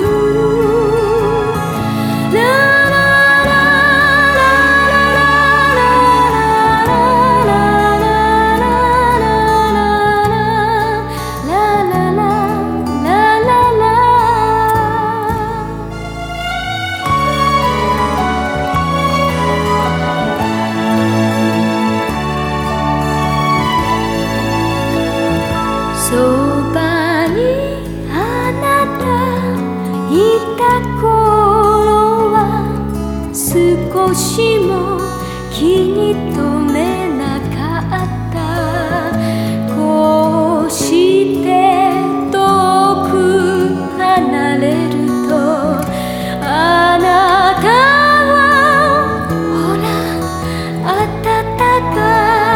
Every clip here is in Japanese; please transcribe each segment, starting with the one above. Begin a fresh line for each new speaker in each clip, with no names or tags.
そばにあなたいた頃は少しも気に留めなかったこうして遠く離れるとあなたはほら暖か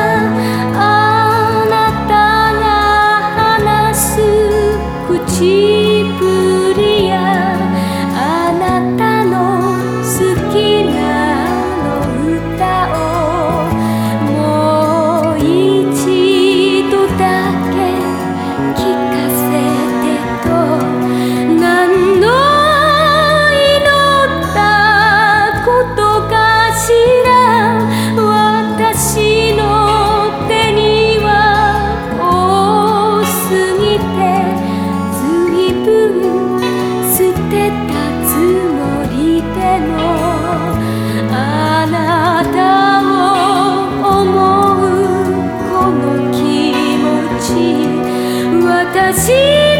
口ぶりやあなたの好きな歌をもう一度だけ聞かせてと何の祈ったことかしら私の手には多すぎて捨てたつもりでもあなたを思うこの気持ち私